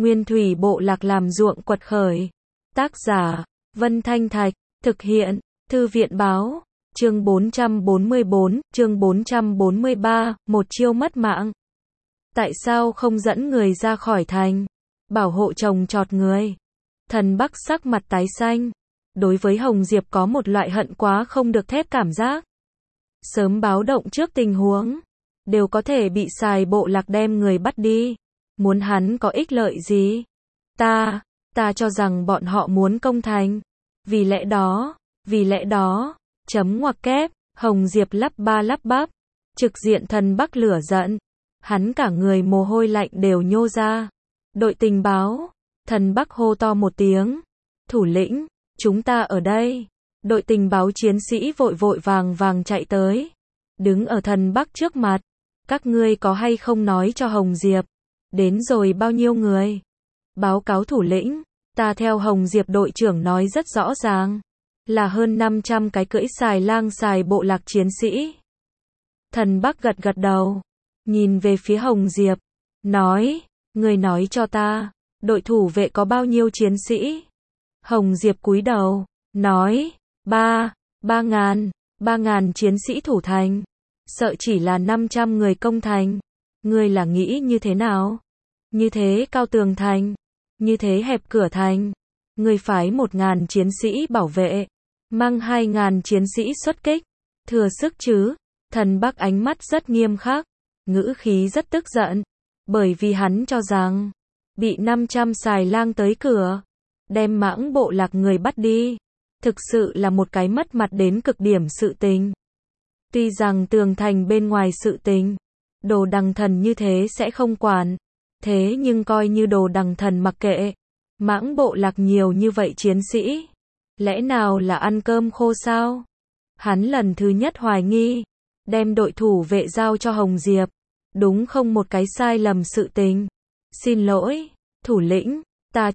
Nguyên thủy bộ lạc làm ruộng quật khởi. Tác giả, Vân Thanh Thạch, thực hiện, Thư viện báo, chương 444, chương 443, một chiêu mất mạng. Tại sao không dẫn người ra khỏi thành, bảo hộ trồng trọt người? Thần Bắc sắc mặt tái xanh, đối với Hồng Diệp có một loại hận quá không được thét cảm giác. Sớm báo động trước tình huống, đều có thể bị xài bộ lạc đem người bắt đi. Muốn hắn có ích lợi gì? Ta cho rằng bọn họ muốn công thành. Vì lẽ đó, chấm ngoặc kép, Hồng Diệp lắp ba lắp bắp, trực diện Thần Bắc lửa giận. Hắn cả người mồ hôi lạnh đều nhô ra. Đội tình báo, Thần Bắc hô to một tiếng. Thủ lĩnh, chúng ta ở đây. Đội tình báo chiến sĩ vội vội vàng chạy tới. Đứng ở Thần Bắc trước mặt. Các ngươi có hay không nói cho Hồng Diệp? Đến rồi bao nhiêu người? Báo cáo thủ lĩnh, ta theo Hồng Diệp đội trưởng nói rất rõ ràng. Là hơn 500 cái cưỡi xài lang xài bộ lạc chiến sĩ. Thần Bắc gật gật đầu. Nhìn về phía Hồng Diệp. Nói, người nói cho ta, đội thủ vệ có bao nhiêu chiến sĩ? Hồng Diệp cúi đầu. Nói, 3.000 chiến sĩ thủ thành. Sợ chỉ là 500 người công thành. Ngươi là nghĩ như thế nào? Như thế cao tường thành, như thế hẹp cửa thành. Ngươi phái 1.000 chiến sĩ bảo vệ, mang 2.000 chiến sĩ xuất kích. Thừa sức chứ? Thần Bắc ánh mắt rất nghiêm khắc, ngữ khí rất tức giận. Bởi vì hắn cho rằng, bị 500 xài lang tới cửa, đem mãng bộ lạc người bắt đi. Thực sự là một cái mất mặt đến cực điểm sự tình. Tuy rằng tường thành bên ngoài sự tình, Đồ Đằng Thần như thế sẽ không quản. Thế nhưng coi như Đồ Đằng Thần mặc kệ. Mãng bộ lạc nhiều như vậy chiến sĩ. Lẽ nào là ăn cơm khô sao? Hắn lần thứ nhất hoài nghi. Đem đội thủ vệ giao cho Hồng Diệp. Đúng không một cái sai lầm sự tình. Xin lỗi, thủ lĩnh, ta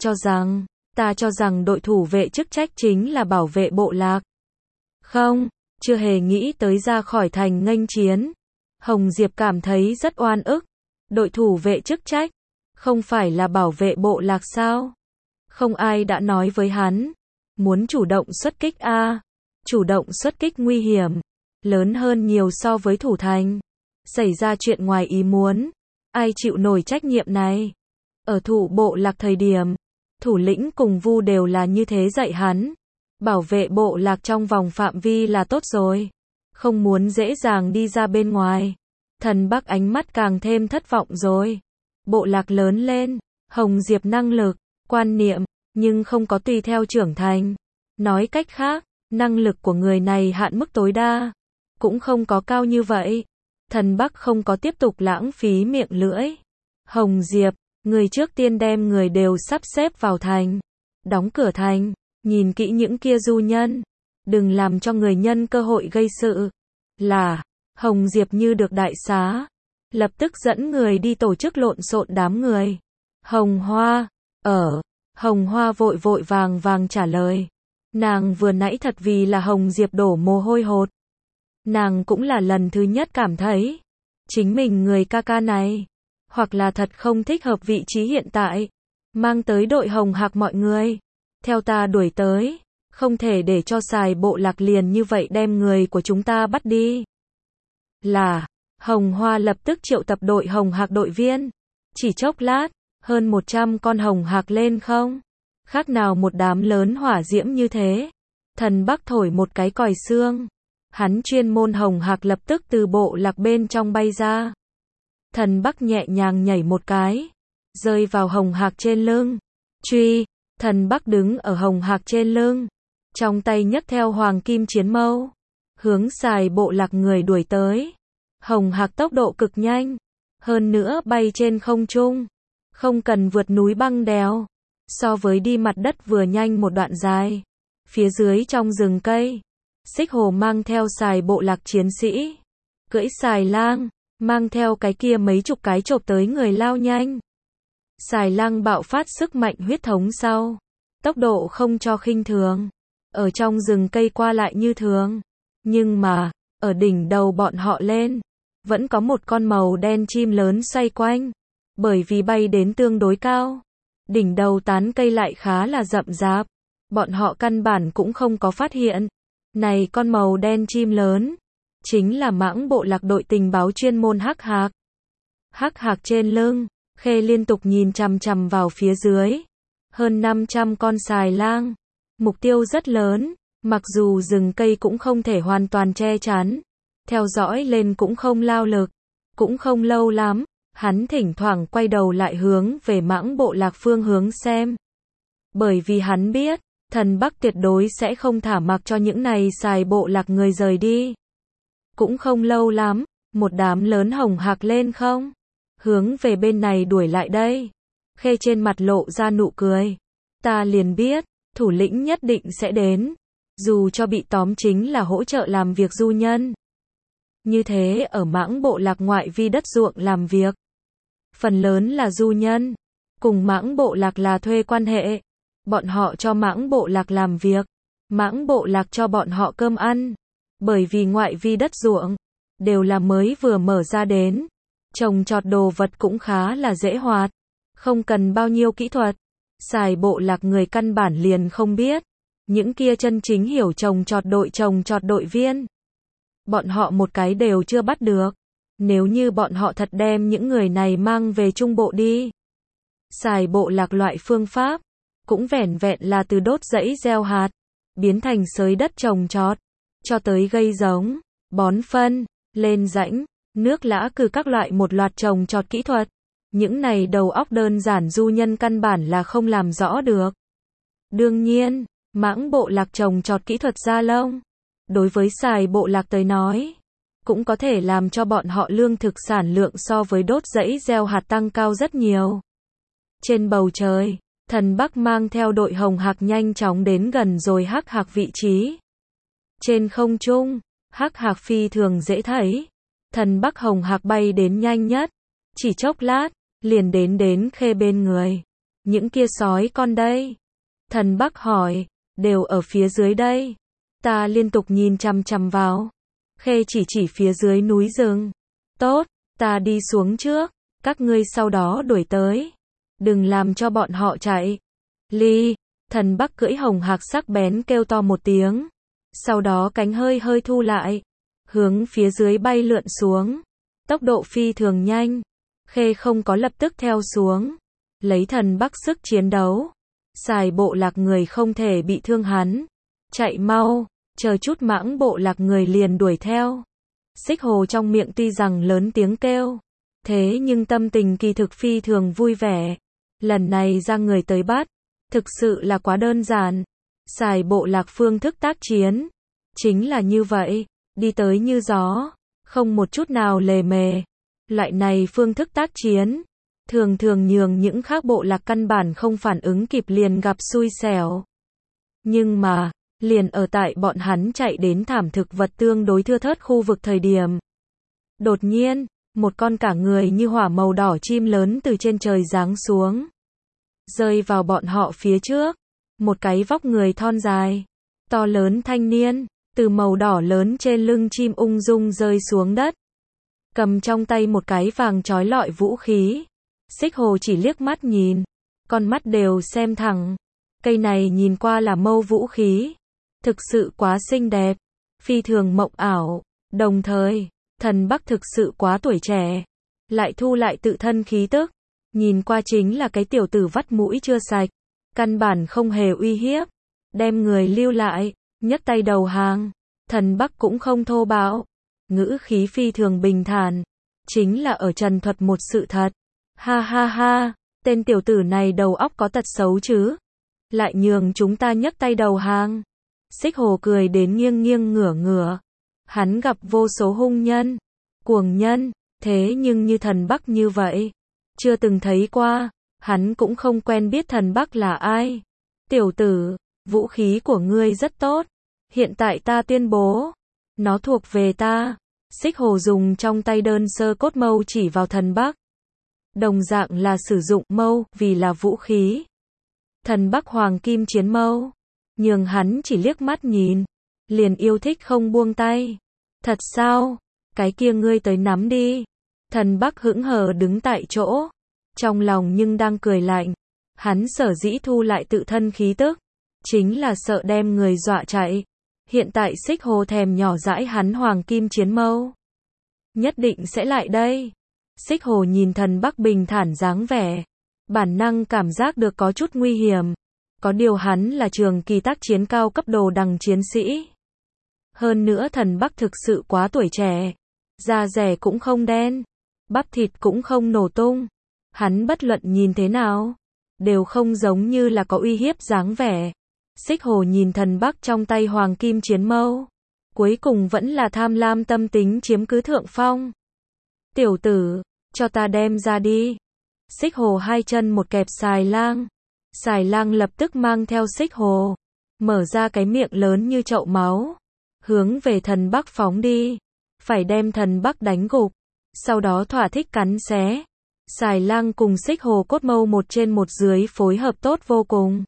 cho rằng đội thủ vệ chức trách chính là bảo vệ bộ lạc. Không, chưa hề nghĩ tới ra khỏi thành nghênh chiến. Hồng Diệp cảm thấy rất oan ức. Đội thủ vệ chức trách, không phải là bảo vệ bộ lạc sao? Không ai đã nói với hắn, muốn chủ động xuất kích a? Chủ động xuất kích nguy hiểm, lớn hơn nhiều so với thủ thành. Xảy ra chuyện ngoài ý muốn, ai chịu nổi trách nhiệm này? Ở thủ bộ lạc thời điểm, thủ lĩnh cùng Vu đều là như thế dạy hắn. Bảo vệ bộ lạc trong vòng phạm vi là tốt rồi. Không muốn dễ dàng đi ra bên ngoài. Thần Bắc ánh mắt càng thêm thất vọng rồi. Bộ lạc lớn lên, Hồng Diệp năng lực, quan niệm, nhưng không có tùy theo trưởng thành. Nói cách khác, năng lực của người này hạn mức tối đa, cũng không có cao như vậy. Thần Bắc không có tiếp tục lãng phí miệng lưỡi. Hồng Diệp, người trước tiên đem người đều sắp xếp vào thành. Đóng cửa thành, nhìn kỹ những kia du nhân. Đừng làm cho người nhân cơ hội gây sự. Là, Hồng Diệp như được đại xá. Lập tức dẫn người đi tổ chức lộn xộn đám người. Hồng Hoa, Hồng Hoa vội vội vàng trả lời. Nàng vừa nãy thật vì là Hồng Diệp đổ mồ hôi hột. Nàng cũng là lần thứ nhất cảm thấy, chính mình người ca ca này, hoặc là thật không thích hợp vị trí hiện tại. Mang tới đội Hồng Hạc mọi người. Theo ta đuổi tới. Không thể để cho xài bộ lạc liền như vậy đem người của chúng ta bắt đi. Là, Hồng Hoa lập tức triệu tập đội Hồng Hạc đội viên. Chỉ chốc lát, hơn 100 con Hồng Hạc lên không? Khác nào một đám lớn hỏa diễm như thế. Thần Bắc thổi một cái còi xương. Hắn chuyên môn Hồng Hạc lập tức từ bộ lạc bên trong bay ra. Thần Bắc nhẹ nhàng nhảy một cái, rơi vào Hồng Hạc trên lưng. Truy, Thần Bắc đứng ở Hồng Hạc trên lưng, trong tay nhấc theo hoàng kim chiến mâu, hướng xài bộ lạc người đuổi tới. Hồng Hạc tốc độ cực nhanh, hơn nữa bay trên không trung, không cần vượt núi băng đèo, so với đi mặt đất vừa nhanh một đoạn dài. Phía dưới trong rừng cây, Xích Hồ mang theo xài bộ lạc chiến sĩ, cưỡi xài lang, mang theo cái kia mấy chục cái chộp tới người lao nhanh. Xài lang bạo phát sức mạnh huyết thống sau, tốc độ không cho khinh thường, ở trong rừng cây qua lại như thường. Nhưng mà, ở đỉnh đầu bọn họ lên, vẫn có một con màu đen chim lớn xoay quanh, bởi vì bay đến tương đối cao. Đỉnh đầu tán cây lại khá là rậm rạp. Bọn họ căn bản cũng không có phát hiện. Này con màu đen chim lớn, chính là mãng bộ lạc đội tình báo chuyên môn Hắc Hạc. Hắc Hạc trên lưng, Khê liên tục nhìn chằm chằm vào phía dưới. Hơn 500 con xài lang. Mục tiêu rất lớn, mặc dù rừng cây cũng không thể hoàn toàn che chắn. Theo dõi lên cũng không lao lực. Cũng không lâu lắm, hắn thỉnh thoảng quay đầu lại hướng về mãng bộ lạc phương hướng xem. Bởi vì hắn biết, thần Bắc tuyệt đối sẽ không thả mặc cho những này xài bộ lạc người rời đi. Cũng không lâu lắm, một đám lớn hồng hạc lên không? Hướng về bên này đuổi lại đây. Khê trên mặt lộ ra nụ cười. Ta liền biết, thủ lĩnh nhất định sẽ đến. Dù cho bị tóm chính là hỗ trợ làm việc du nhân. Như thế ở mãng bộ lạc ngoại vi đất ruộng làm việc. Phần lớn là du nhân. Cùng mãng bộ lạc là thuê quan hệ. Bọn họ cho mãng bộ lạc làm việc. Mãng bộ lạc cho bọn họ cơm ăn. Bởi vì ngoại vi đất ruộng đều là mới vừa mở ra đến. Trồng trọt đồ vật cũng khá là dễ hoạt. Không cần bao nhiêu kỹ thuật. Xài bộ lạc người căn bản liền không biết. Những kia chân chính hiểu trồng trọt đội viên. Bọn họ một cái đều chưa bắt được. Nếu như bọn họ thật đem những người này mang về trung bộ đi. Xài bộ lạc loại phương pháp. Cũng vẻn vẹn là từ đốt rẫy gieo hạt. Biến thành xới đất trồng trọt. Cho tới gây giống, bón phân, lên rãnh, nước lã cừ các loại một loạt trồng trọt kỹ thuật. Những này đầu óc đơn giản du nhân căn bản là không làm rõ được. Đương nhiên, mãng bộ lạc trồng trọt kỹ thuật da lông. Đối với xài bộ lạc tới nói, cũng có thể làm cho bọn họ lương thực sản lượng so với đốt rẫy gieo hạt tăng cao rất nhiều. Trên bầu trời, thần Bắc mang theo đội hồng hạc nhanh chóng đến gần rồi Hắc Hạc vị trí. Trên không trung, Hắc Hạc phi thường dễ thấy. Thần Bắc hồng hạc bay đến nhanh nhất. Chỉ chốc lát, liền đến Khê bên người. Những kia sói con đây. Thần Bắc hỏi, đều ở phía dưới đây. Ta liên tục nhìn chằm chằm vào. Khê chỉ phía dưới núi rừng. Tốt, ta đi xuống trước. Các ngươi sau đó đuổi tới. Đừng làm cho bọn họ chạy. Ly, thần Bắc cưỡi hồng hạc sắc bén kêu to một tiếng. Sau đó cánh hơi thu lại. Hướng phía dưới bay lượn xuống. Tốc độ phi thường nhanh. Khê không có lập tức theo xuống. Lấy thần Bắc sức chiến đấu. Xài bộ lạc người không thể bị thương hắn. Chạy mau, chờ chút mãng bộ lạc người liền đuổi theo. Xích Hồ trong miệng tuy rằng lớn tiếng kêu. Thế nhưng tâm tình kỳ thực phi thường vui vẻ. Lần này ra người tới bắt. Thực sự là quá đơn giản. Xài bộ lạc phương thức tác chiến. Chính là như vậy. Đi tới như gió. Không một chút nào lề mề. Loại này phương thức tác chiến. Thường nhường những khác bộ lạc căn bản không phản ứng kịp liền gặp xui xẻo. Nhưng mà, liền ở tại bọn hắn chạy đến thảm thực vật tương đối thưa thớt khu vực thời điểm. Đột nhiên, một con cả người như hỏa màu đỏ chim lớn từ trên trời giáng xuống. Rơi vào bọn họ phía trước. Một cái vóc người thon dài, to lớn thanh niên, từ màu đỏ lớn trên lưng chim ung dung rơi xuống đất. Cầm trong tay một cái vàng chói lọi vũ khí. Xích Hồ chỉ liếc mắt nhìn. Con mắt đều xem thẳng. Cây này nhìn qua là mâu vũ khí. Thực sự quá xinh đẹp. Phi thường mộng ảo. Đồng thời, thần Bắc thực sự quá tuổi trẻ. Lại thu lại tự thân khí tức. Nhìn qua chính là cái tiểu tử vắt mũi chưa sạch. Căn bản không hề uy hiếp. Đem người lưu lại. Nhấc tay đầu hàng. Thần Bắc cũng không thô bạo. Ngữ khí phi thường bình thản. Chính là ở trần thuật một sự thật. Ha ha ha. Tên tiểu tử này đầu óc có tật xấu chứ. Lại nhường chúng ta nhấc tay đầu hàng. Xích Hồ cười đến nghiêng ngửa. Hắn gặp vô số hung nhân. Cuồng nhân. Thế nhưng như thần Bắc như vậy. Chưa từng thấy qua. Hắn cũng không quen biết thần Bắc là ai. Tiểu tử, vũ khí của ngươi rất tốt. Hiện tại ta tuyên bố. Nó thuộc về ta. Xích Hồ dùng trong tay đơn sơ cốt mâu chỉ vào thần Bắc. Đồng dạng là sử dụng mâu vì là vũ khí. Thần Bắc hoàng kim chiến mâu. Nhường hắn chỉ liếc mắt nhìn. Liền yêu thích không buông tay. Thật sao? Cái kia ngươi tới nắm đi. Thần Bắc hững hờ đứng tại chỗ. Trong lòng nhưng đang cười lạnh. Hắn sở dĩ thu lại tự thân khí tức, chính là sợ đem người dọa chạy. Hiện tại Xích Hồ thèm nhỏ dãi hắn hoàng kim chiến mâu. Nhất định sẽ lại đây. Xích Hồ nhìn Thần Bắc bình thản dáng vẻ, bản năng cảm giác được có chút nguy hiểm. Có điều hắn là trường kỳ tác chiến cao cấp đồ đằng chiến sĩ. Hơn nữa Thần Bắc thực sự quá tuổi trẻ. Da rẻ cũng không đen, bắp thịt cũng không nổ tung. Hắn bất luận nhìn thế nào, đều không giống như là có uy hiếp dáng vẻ. Xích Hồ nhìn Thần Bắc trong tay hoàng kim chiến mâu. Cuối cùng vẫn là tham lam tâm tính chiếm cứ thượng phong. Tiểu tử, cho ta đem ra đi. Xích Hồ hai chân một kẹp xài lang. Xài lang lập tức mang theo Xích Hồ, mở ra cái miệng lớn như chậu máu, hướng về Thần Bắc phóng đi. Phải đem Thần Bắc đánh gục, sau đó thỏa thích cắn xé. Xài lang cùng Xích Hồ cốt mâu một trên một dưới phối hợp tốt vô cùng.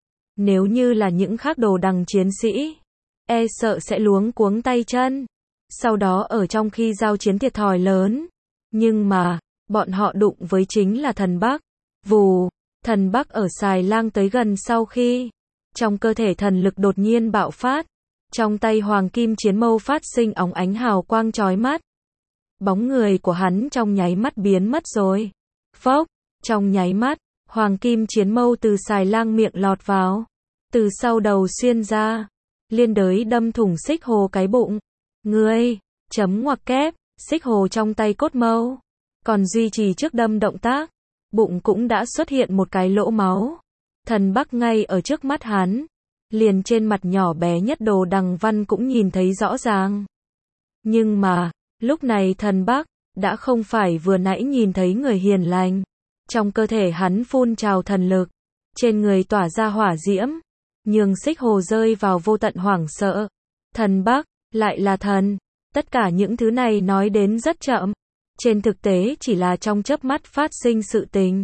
Nếu như là những khác đồ đằng chiến sĩ, e sợ sẽ luống cuống tay chân, sau đó ở trong khi giao chiến thiệt thòi lớn. Nhưng mà, bọn họ đụng với chính là Thần Bắc. Vù, Thần Bắc ở xài lang tới gần sau khi, trong cơ thể thần lực đột nhiên bạo phát, trong tay hoàng kim chiến mâu phát sinh óng ánh hào quang chói mắt. Bóng người của hắn trong nháy mắt biến mất rồi. Phốc, trong nháy mắt, hoàng kim chiến mâu từ xài lang miệng lọt vào, từ sau đầu xuyên ra, liên đới đâm thủng Xích Hồ cái bụng. Ngươi, chấm ngoặc kép, Xích Hồ trong tay cốt mâu, còn duy trì trước đâm động tác, bụng cũng đã xuất hiện một cái lỗ máu. Thần Bắc ngay ở trước mắt hắn, liền trên mặt nhỏ bé nhất đồ đằng văn cũng nhìn thấy rõ ràng. Nhưng mà, lúc này Thần Bắc đã không phải vừa nãy nhìn thấy người hiền lành. Trong cơ thể hắn phun trào thần lực, trên người tỏa ra hỏa diễm, nhường Xích Hồ rơi vào vô tận hoảng sợ. Thần Bắc lại là thần. Tất cả những thứ này nói đến rất chậm, trên thực tế chỉ là trong chớp mắt phát sinh sự tình.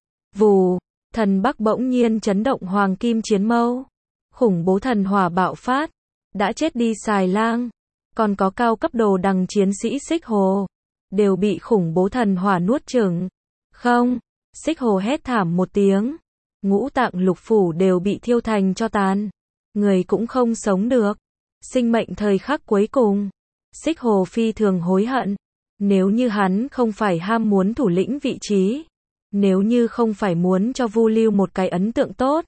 Vù, Thần Bắc bỗng nhiên chấn động hoàng kim chiến mâu, khủng bố thần hỏa bạo phát, đã chết đi xài lang, còn có cao cấp đồ đằng chiến sĩ Xích Hồ, đều bị khủng bố thần hỏa nuốt chửng. Không, Xích Hồ hét thảm một tiếng, ngũ tạng lục phủ đều bị thiêu thành tro tàn, người cũng không sống được. Sinh mệnh thời khắc cuối cùng, Xích Hồ phi thường hối hận. Nếu như hắn không phải ham muốn thủ lĩnh vị trí, nếu như không phải muốn cho Vu Lưu một cái ấn tượng tốt,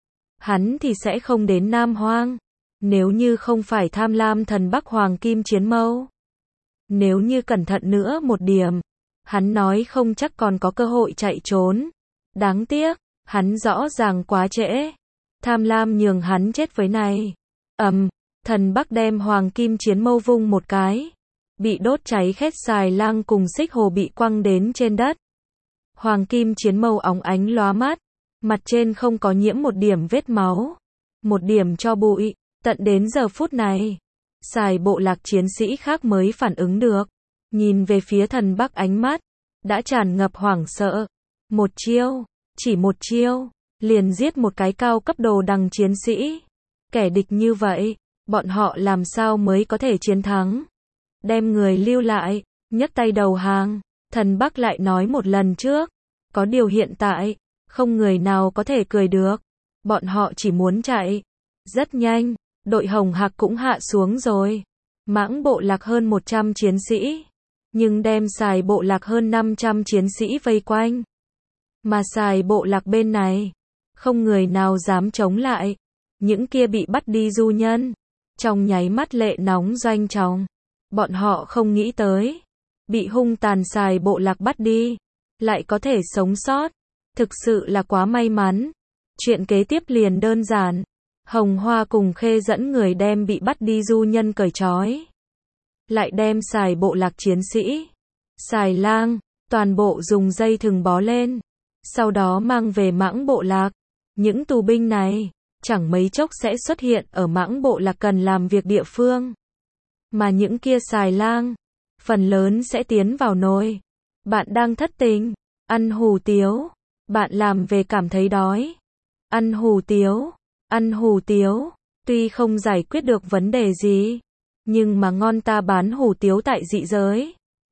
hắn thì sẽ không đến Nam Hoang. Nếu như không phải tham lam Thần Bắc hoàng kim chiến mâu, nếu như cẩn thận nữa một điểm, hắn nói không chắc còn có cơ hội chạy trốn. Đáng tiếc, hắn rõ ràng quá trễ. Tham lam nhường hắn chết với này. Thần Bắc đem hoàng kim chiến mâu vung một cái, bị đốt cháy khét xài lang cùng Xích Hồ bị quăng đến trên đất. Hoàng kim chiến mâu óng ánh lóa mắt, mặt trên không có nhiễm một điểm vết máu, một điểm tro bụi. Tận đến giờ phút này, xài bộ lạc chiến sĩ khác mới phản ứng được, nhìn về phía Thần Bắc ánh mắt đã tràn ngập hoảng sợ. Một chiêu, chỉ một chiêu, liền giết một cái cao cấp đồ đằng chiến sĩ. Kẻ địch như vậy, bọn họ làm sao mới có thể chiến thắng? Đem người lưu lại, nhấc tay đầu hàng. Thần Bắc lại nói một lần trước, có điều hiện tại, không người nào có thể cười được. Bọn họ chỉ muốn chạy. Rất nhanh, đội Hồng Hạc cũng hạ xuống rồi. Mãng bộ lạc hơn 100 chiến sĩ, nhưng đem xài bộ lạc hơn 500 chiến sĩ vây quanh. Mà xài bộ lạc bên này, không người nào dám chống lại. Những kia bị bắt đi du nhân, trong nháy mắt lệ nóng doanh trọng. Bọn họ không nghĩ tới, bị hung tàn xài bộ lạc bắt đi, lại có thể sống sót. Thực sự là quá may mắn. Chuyện kế tiếp liền đơn giản. Hồng Hoa cùng Khê dẫn người đem bị bắt đi du nhân cởi trói, lại đem xài bộ lạc chiến sĩ, xài lang, toàn bộ dùng dây thừng bó lên, sau đó mang về Mãng bộ lạc. Những tù binh này, chẳng mấy chốc sẽ xuất hiện ở Mãng bộ lạc cần làm việc địa phương. Mà những kia xài lang, phần lớn sẽ tiến vào nồi. Bạn đang thất tình, ăn hủ tiếu, bạn làm về cảm thấy đói, ăn hủ tiếu. Ăn hủ tiếu, tuy không giải quyết được vấn đề gì, nhưng mà ngon. Ta bán hủ tiếu tại dị giới.